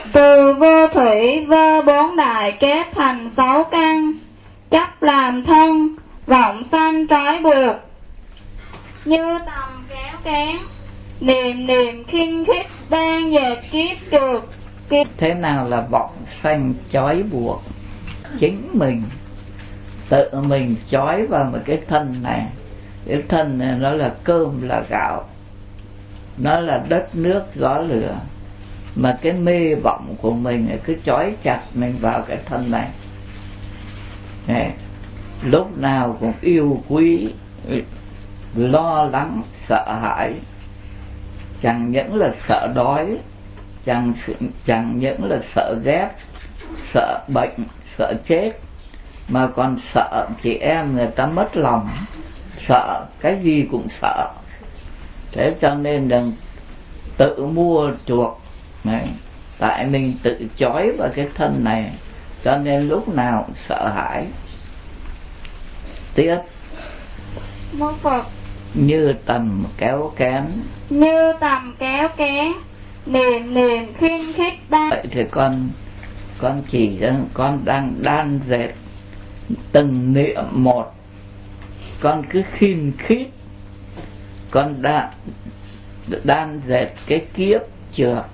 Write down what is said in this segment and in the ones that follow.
Từ vô thủy vơ bốn đại kết thành 6 căn, chấp làm thân, vọng sanh trói buộc. Như tầm kéo kén, niệm niệm khinh khích đang dệt kiếp trượt. Thế nào là vọng sanh trói buộc? Chính mình tự mình trói vào một cái thân này. Cái thân này nó là cơm là gạo, nó là đất nước gió lửa, mà cái mê vọng của mình cứ trói chặt mình vào cái thân này. Đấy. Lúc nào cũng yêu quý, lo lắng, sợ hãi. Chẳng những là sợ đói, chẳng những là sợ ghét, sợ bệnh, sợ chết, mà còn sợ chị em người ta mất lòng, sợ cái gì cũng sợ. Thế cho nên đừng tự mua chuộc này. Tại mình tự trói vào cái thân này, cho nên lúc nào cũng sợ hãi. Tiếp. Mô Phật. Như tầm kéo kén. Như tầm kéo kén, niệm niệm khinh khích đang. Vậy thì con chỉ con đang đan dệt từng niệm một. Con cứ khinh khít, con đan dệt cái kiếp trượt.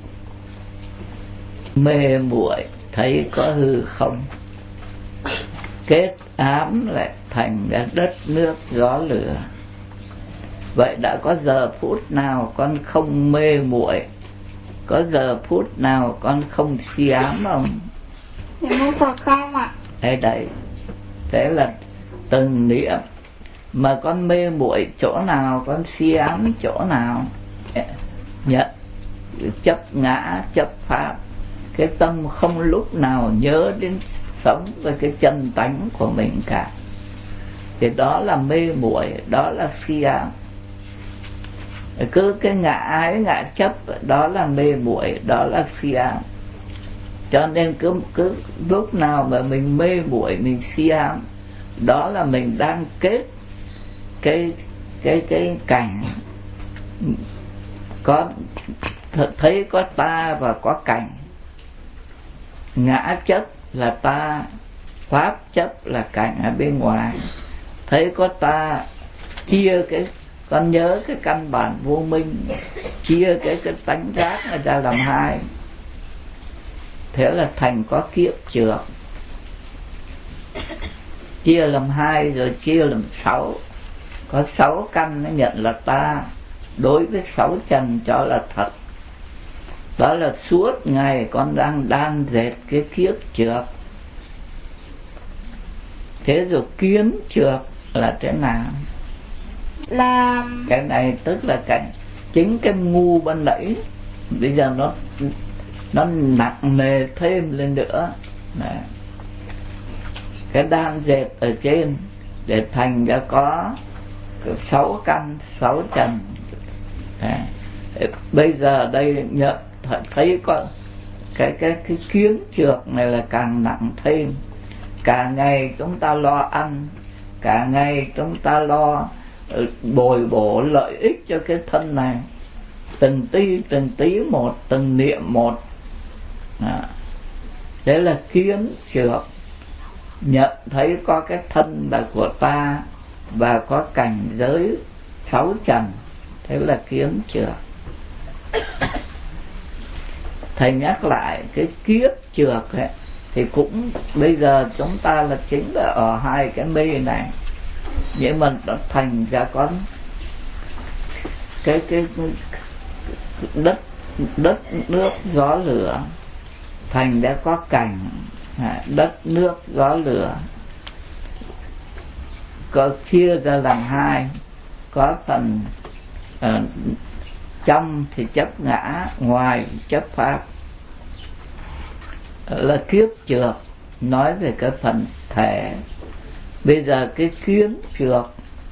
Mê muội thấy có hư không, kết ám lại thành ra đất nước gió lửa. Vậy đã có giờ phút nào con không mê muội, có giờ phút nào con không si ám không? Thì mô Phật không ạ. Đấy, thế là từng niệm. Mà con mê muội chỗ nào, con si ám chỗ nào, nhận chấp ngã, chấp pháp, cái tâm không lúc nào nhớ đến sống với cái chân tánh của mình cả, thì đó là mê muội, đó là si ám. Cứ cái ngã ái, ngã chấp, đó là mê muội, đó là si ám. Cho nên cứ lúc nào mà mình mê muội, mình si ám, đó là mình đang kết cái cảnh có thấy có ta và có cảnh. Ngã chấp là ta, pháp chấp là cảnh ở bên ngoài. Thấy có ta, chia cái, con nhớ cái căn bản vô minh, chia cái tánh giác ra làm hai, thế là thành có kiếp trượt. Chia làm hai rồi chia làm 6, có 6 căn nó nhận là ta, đối với 6 trần cho là thật. Đó là suốt ngày con đang đan dệt cái kiếp trượt. Thế rồi kiến trượt là thế nào? Là cái này tức là chính cái ngu ban nãy bây giờ nó nặng nề thêm lên nữa. Đấy. Cái đan dệt ở trên để thành ra có 6 căn, 6 trần. Đấy. Bây giờ đây nhận thấy có cái kiến trượt này là càng nặng thêm. Cả ngày chúng ta lo ăn, cả ngày chúng ta lo bồi bổ lợi ích cho cái thân này, từng tí một, từng niệm một. Đấy là kiến trượt. Nhận thấy có cái thân là của ta và có cảnh giới 6 trần, thế là kiến trượt. Thầy nhắc lại cái kiếp trượt ấy, thì cũng bây giờ chúng ta là chính là ở hai cái mê này, nhưng mà nó thành ra có cái đất nước gió lửa, thành ra có cảnh đất nước gió lửa, có chia ra làm hai, có phần trong thì chấp ngã, ngoài chấp pháp, là kiếp trượt. Nói về cái phần thể. Bây giờ cái kiến trượt,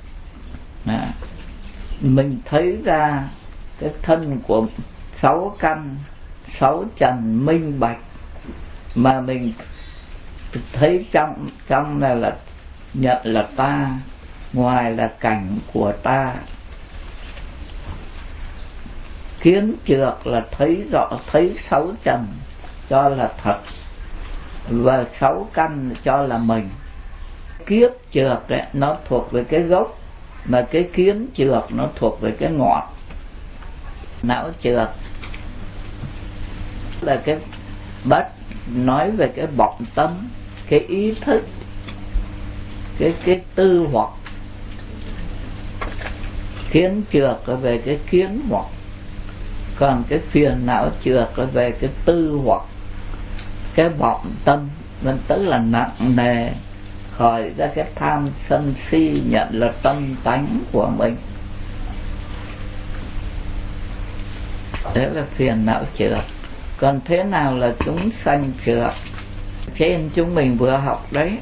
mình thấy ra cái thân của 6 căn, 6 trần minh bạch, mà mình thấy trong này là nhận là ta, ngoài là cảnh của ta. Kiến trượt là thấy rõ, thấy 6 trần, cho là thật, và 6 căn cho là mình. Kiếp trượt đấy, nó thuộc về cái gốc, mà cái kiến trượt nó thuộc về cái ngọt. Não trượt là cái bắt nói về cái vọng tâm, cái ý thức, cái tư hoặc. Kiến trượt là về cái kiến hoặc, còn cái phiền não trượt là về cái tư hoặc, cái vọng tâm. Mình tức là nặng nề, khởi ra cái tham sân si, nhận là tâm tánh của mình. Đấy là phiền não trượt. Còn thế nào là chúng sanh trượt? Trên chúng mình vừa học đấy,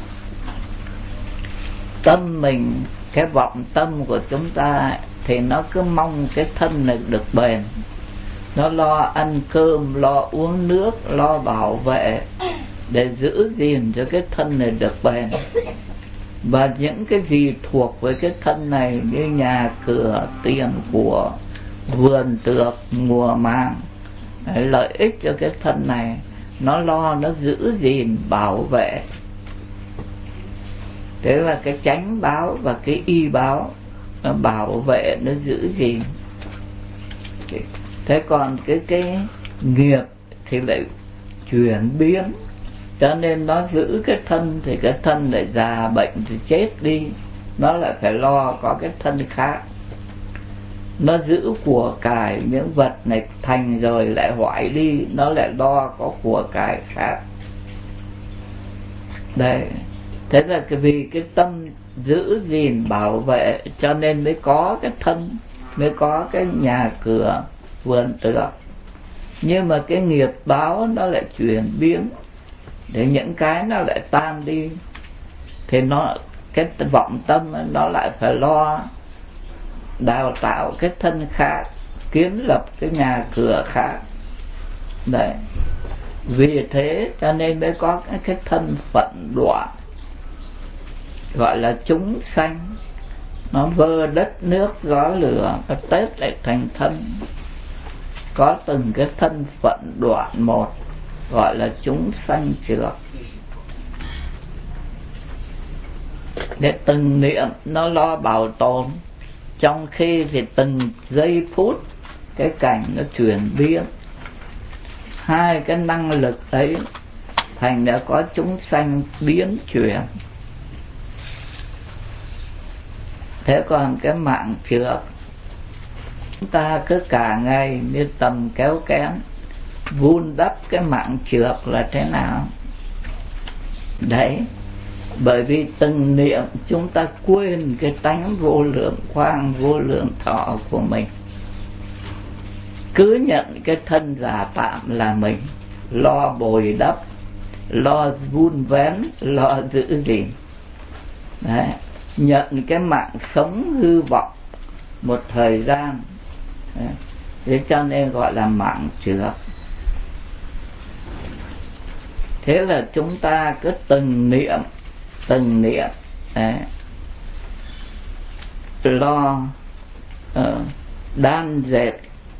tâm mình, cái vọng tâm của chúng ta thì nó cứ mong cái thân này được bền, nó lo ăn cơm, lo uống nước, lo bảo vệ để giữ gìn cho cái thân này được bền. Và những cái gì thuộc với cái thân này như nhà cửa, tiền của, vườn tược, mùa màng, lợi ích cho cái thân này, nó lo, nó giữ gìn, bảo vệ. Thế là cái chánh báo và cái y báo, nó bảo vệ, nó giữ gìn. Thế còn cái nghiệp thì lại chuyển biến, cho nên nó giữ cái thân thì cái thân lại già bệnh thì chết đi, nó lại phải lo có cái thân khác. Nó giữ của cải, những vật này thành rồi lại hoại đi, nó lại lo có của cải khác. Đấy, thế là vì cái tâm giữ gìn bảo vệ cho nên mới có cái thân, mới có cái nhà cửa, vườn tược. Nhưng mà cái nghiệp báo nó lại chuyển biến, để những cái nó lại tan đi, thì nó, cái vọng tâm nó lại phải lo đào tạo cái thân khác, kiến lập cái nhà cửa khác. Đấy, vì thế cho nên mới có cái thân phận đoạn, gọi là chúng sanh. Nó vơ đất nước gió lửa, nó tết lại thành thân, có từng cái thân phận đoạn một, gọi là chúng sanh trượt. Để từng niệm nó lo bảo tồn, trong khi thì từng giây phút cái cảnh nó chuyển biến. Hai cái năng lực ấy thành đã có chúng sanh biến chuyển. Thế còn cái mạng trượt, chúng ta cứ cả ngày như tầm kéo kén vun đắp cái mạng trượt là thế nào? Đấy, bởi vì từng niệm chúng ta quên cái tánh vô lượng quang, vô lượng thọ của mình. Cứ nhận cái thân giả tạm là mình, lo bồi đắp, lo vun vén, lo giữ gìn. Đấy, nhận cái mạng sống hư vọng một thời gian. Đấy, thế cho nên gọi là mạng trượt. Thế là chúng ta cứ từng niệm đấy, lo đan dệt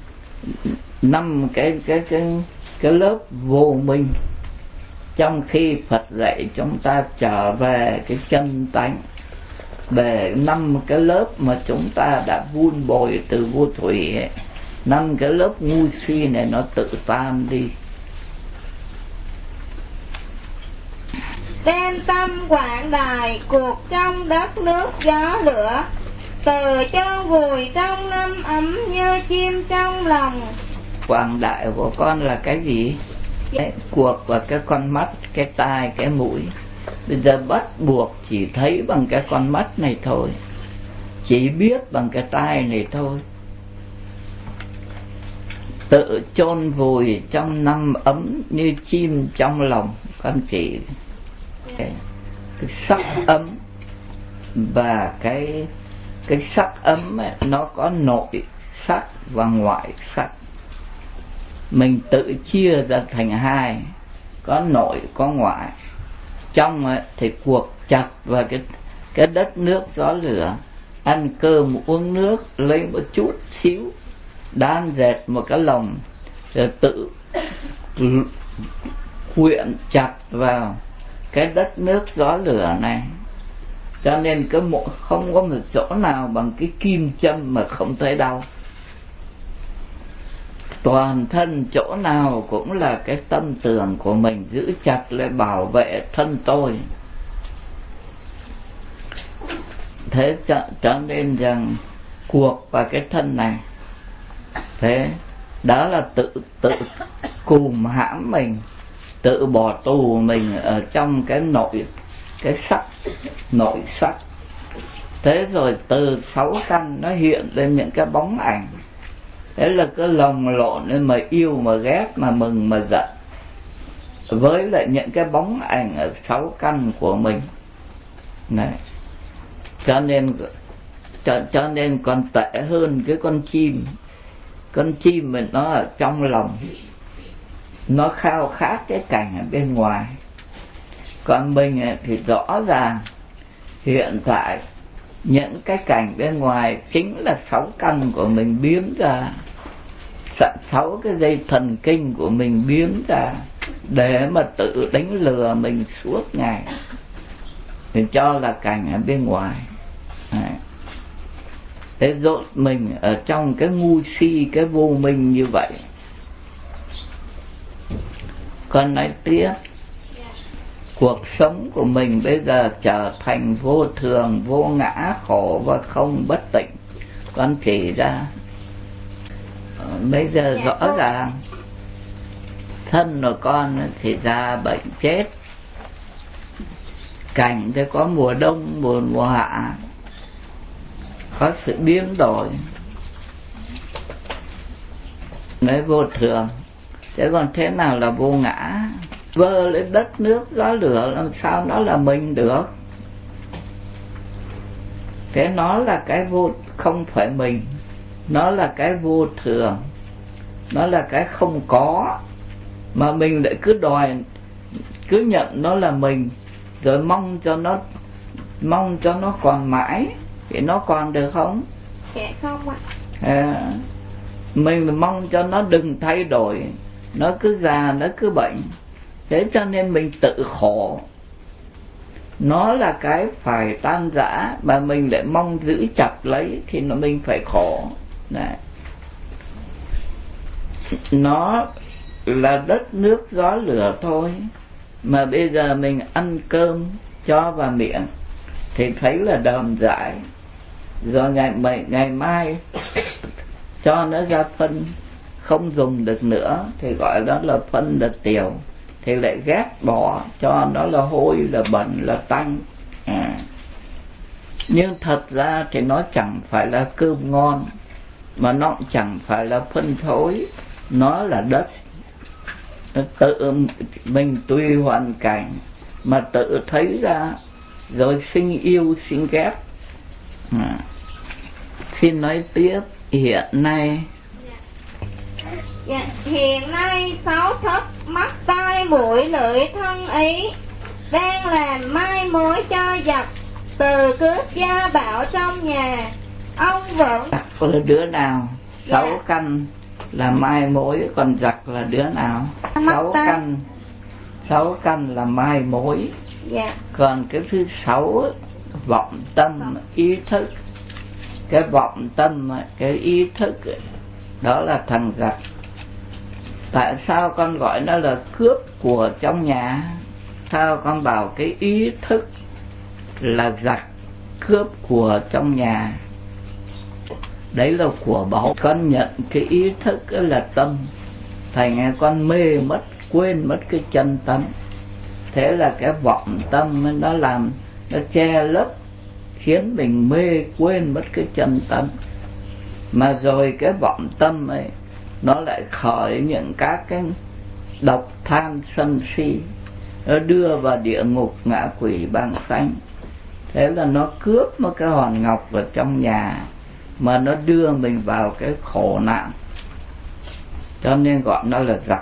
5 cái lớp vô minh, trong khi Phật dạy chúng ta trở về cái chân tánh, để 5 cái lớp mà chúng ta đã vun bồi từ vô thủy ấy, 5 cái lớp ngu si này nó tự tan đi. Đem tâm quảng đại cuộc trong đất nước gió lửa, từ chân vùi trong năm ấm như chim trong lòng. Quảng đại của con là cái gì? Cái cuộc và cái con mắt, cái tai, cái mũi. Bây giờ bắt buộc chỉ thấy bằng cái con mắt này thôi, chỉ biết bằng cái tai này thôi. Tự chôn vùi trong năm ấm như chim trong lòng. Con chỉ cái sắc ấm, và cái sắc ấm ấy, nó có nội sắc và ngoại sắc. Mình tự chia ra thành hai, có nội có ngoại. Trong ấy, thì cuộc chặt vào cái đất nước gió lửa, ăn cơm uống nước, lấy một chút xíu đan dệt một cái lồng, rồi tự quyện chặt vào cái đất nước gió lửa này, cho nên không có một chỗ nào bằng cái kim châm mà không thấy đau. Toàn thân chỗ nào cũng là cái tâm tưởng của mình giữ chặt để bảo vệ thân tôi. Thế cho nên rằng cuộc vào cái thân này, thế đó là tự cùm hãm mình, tự bỏ tù mình ở trong cái nội sắc. Thế rồi từ 6 căn nó hiện lên những cái bóng ảnh. Thế là cứ lồng lộn nên mà yêu mà ghét, mà mừng mà giận, với lại những cái bóng ảnh ở 6 căn của mình này. Cho nên còn tệ hơn cái con chim. Con chim mình nó ở trong lòng, nó khao khát cái cảnh ở bên ngoài. Còn mình thì rõ ràng hiện tại những cái cảnh bên ngoài chính là 6 căn của mình biến ra, 6 cái dây thần kinh của mình biến ra để mà tự đánh lừa mình suốt ngày, thì cho là cảnh ở bên ngoài. Thế dốt mình ở trong cái ngu si, cái vô minh như vậy. Còn nói tiếp, cuộc sống của mình bây giờ trở thành vô thường, vô ngã, khổ và không bất tịnh. Con chỉ ra bây giờ rõ ràng thân của con thì già bệnh chết, cảnh thì có mùa đông, mùa hạ, có sự biến đổi, nói vô thường. Thế còn thế nào là vô ngã? Vơ lên đất nước gió lửa làm sao nó là mình được? Thế nó là cái vô, không phải mình, nó là cái vô thường, nó là cái không có, mà mình lại cứ đòi, cứ nhận nó là mình, rồi mong cho nó còn mãi. Thì nó còn được không? Dạ không ạ. Mình mong cho nó đừng thay đổi, nó cứ già, nó cứ bệnh. Thế cho nên mình tự khổ. Nó là cái phải tan rã, mà mình lại mong giữ chặt lấy thì mình phải khổ. Này. Nó là đất nước gió lửa thôi, mà bây giờ mình ăn cơm cho vào miệng thì thấy là đờm dãi, rồi ngày mai cho nó ra phân không dùng được nữa thì gọi đó là phân là tiểu, thì lại ghét bỏ, cho nó là hôi, là bẩn, là tanh. Nhưng thật ra thì nó chẳng phải là cơm ngon, mà nó chẳng phải là phân thối, nó là đất. Tự mình tùy hoàn cảnh mà tự thấy ra, rồi sinh yêu sinh ghét. Xin nói tiếp. Hiện nay hiện nay 6 thất mắt tai mũi lưỡi thân ấy đang làm mai mối cho giặc từ cướp gia bảo trong nhà. Ông vẫn là đứa nào? 6 căn là mai mối, còn giặc là đứa nào? 6 căn là mai mối. Còn cái thứ 6 vọng tâm ý thức. Cái vọng tâm, cái ý thức đó là thằng giặc. Tại sao con gọi nó là cướp của trong nhà? Sao con bảo cái ý thức là giặc cướp của trong nhà? Đấy là của báu. Con nhận cái ý thức là tâm, thành con mê mất, quên mất cái chân tâm. Thế là cái vọng tâm nó làm, nó che lấp, khiến mình mê quên mất cái chân tâm. Mà rồi cái vọng tâm ấy nó lại khởi những các cái độc tham sân si, nó đưa vào địa ngục ngạ quỷ băng sanh. Thế là nó cướp một cái hòn ngọc ở trong nhà, mà nó đưa mình vào cái khổ nạn, cho nên gọi nó là giặc.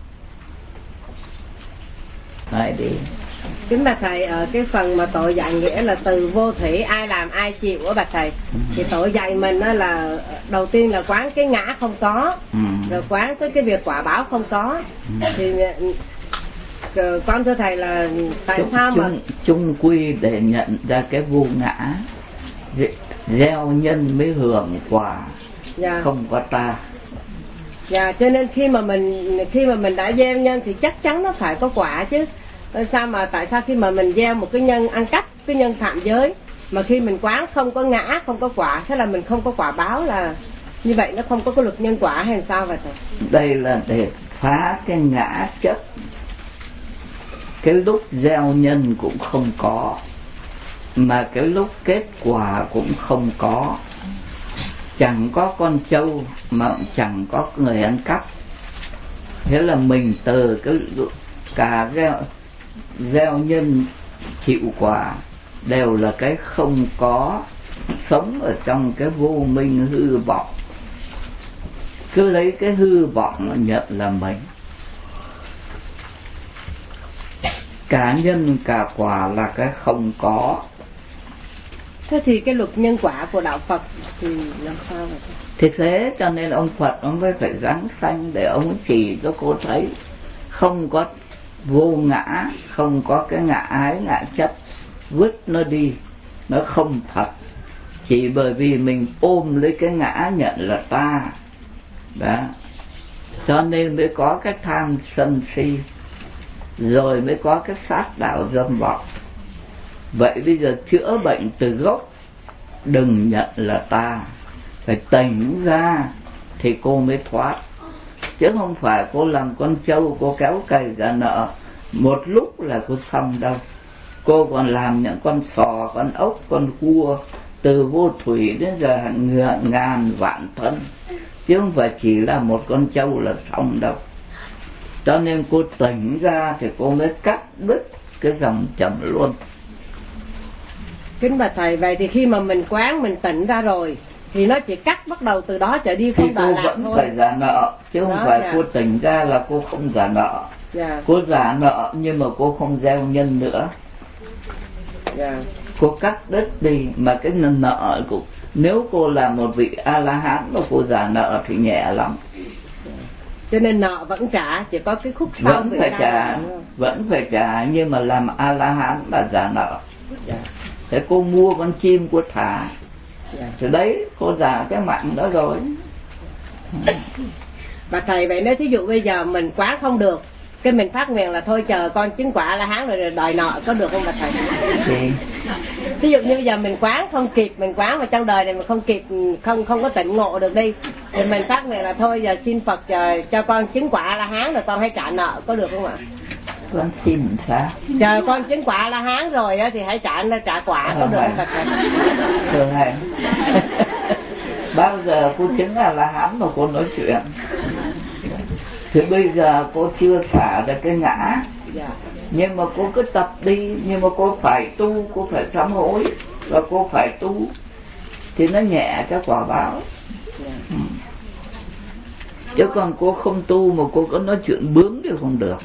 Nói đi. Kính bạch thầy, ở cái phần mà tội dạy nghĩa là từ vô thủy, ai làm ai chịu á bạch thầy. Thì tội dạy mình đó là đầu tiên là quán cái ngã không có, rồi quán tới cái việc quả báo không có. Thì Con thưa thầy là tại sao mà chung quy để nhận ra cái vô ngã, gieo nhân mới hưởng quả. Dạ. Không có ta. Dạ, cho nên khi mà mình đã gieo nhân thì chắc chắn nó phải có quả chứ. Tại sao khi mà mình gieo một cái nhân ăn cắp, cái nhân phạm giới, mà khi mình quán không có ngã, không có quả, thế là mình không có quả báo, là như vậy nó không có cái luật nhân quả hay sao vậy thầy? Đây là để phá cái ngã chấp. Cái lúc gieo nhân cũng không có, mà cái lúc kết quả cũng không có. Chẳng có con trâu mà chẳng có người ăn cắp. Thế là mình từ cái cả gieo nhân chịu quả đều là cái không có, sống ở trong cái vô minh hư vọng. Cứ lấy cái hư vọng mà nhận là mình. Cả nhân cả quả là cái không có. Thế thì cái luật nhân quả của đạo Phật thì làm sao vậy? Thì thế cho nên ông Phật ông mới phải giáng sanh để ông chỉ cho cô thấy không có vô ngã, không có cái ngã ái ngã chấp, vứt nó đi, nó không thật. Chỉ bởi vì mình ôm lấy cái ngã nhận là ta đó, cho nên mới có cái tham sân si, rồi mới có cái sát đạo dâm vọng. Vậy bây giờ chữa bệnh từ gốc, đừng nhận là ta, phải tỉnh ra thì cô mới thoát. Chứ không phải cô làm con trâu, cô kéo cày trả nợ một lúc là cô xong đâu. Cô còn làm những con sò, con ốc, con cua, từ vô thủy đến giờ hàng ngàn vạn thân, chứ không phải chỉ là một con trâu là xong đâu. Cho nên cô tỉnh ra thì cô mới cắt đứt cái dòng chậm luôn. Kính bạch thầy, vậy thì khi mà mình quán, mình tỉnh ra rồi thì nó chỉ cắt bắt đầu từ đó trở đi, không đòi lại thôi. Cô vẫn phải trả nợ, chứ không phải dạ. Cô tỉnh ra là cô không trả nợ. Dạ. Cô trả nợ nhưng mà cô không gieo nhân nữa. Dạ. Cô cắt đứt đi, mà cái nợ của, nếu cô là một vị A-la-hán mà cô trả nợ thì nhẹ lắm. Cho nên nợ vẫn trả, chỉ có cái khúc sau vẫn phải trả, vẫn phải trả, nhưng mà làm A-la-hán là trả nợ. Dạ. Thế cô mua con chim cô thả, dạ. Thì đấy cô trả cái mạng đó rồi. Và thầy, vậy nếu thí dụ bây giờ mình quán không được, cái mình phát nguyện là thôi chờ con chứng quả A-la-hán rồi đòi nợ, có được không bà thầy? Thí dụ như bây giờ mình quán không kịp, mình quán mà trong đời này mình không kịp, không có tỉnh ngộ được đi, thì mình phát nguyện là thôi giờ xin Phật cho con chứng quả A-la-hán rồi con hãy trả nợ, có được không ạ? Con xin sao? Chờ con chứng quả A-la-hán rồi thì hãy trả quả, có được không bà thầy? Thường hay. Bao giờ cô chứng A-la-hán mà cô nói chuyện? Thì bây giờ cô chưa xả được cái ngã, dạ. Nhưng mà cô cứ tập đi, nhưng mà cô phải tu, cô phải sám hối, và cô phải tu thì nó nhẹ cái quả báo, dạ. Chứ còn cô không tu mà cô có nói chuyện bướng thì không được.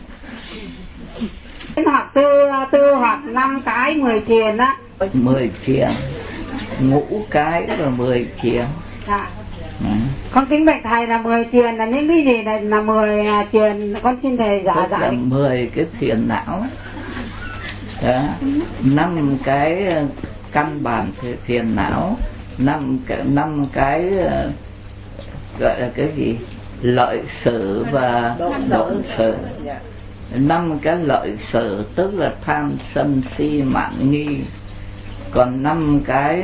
Hoặc tư hoặc 5 cái 10 thiền á. 10 thiền, ngũ cái và 10 thiền. Dạ. Con kính bạch thầy là 10 thiền là những cái gì là 10 thiền, con xin thầy giải. Là 10 cái thiền não đó, 5 cái căn bản thiền não, 5 cái gọi là cái gì, lợi sự và độ sự. 5 cái lợi sự tức là tham sân si mạn nghi, còn 5 cái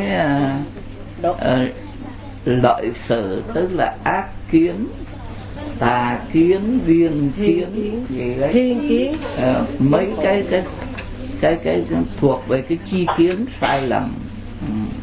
lợi sự tức là ác kiến, tà kiến, viên kiến, gì đấy, thiên kiến, mấy cái thuộc về cái chi kiến sai lầm.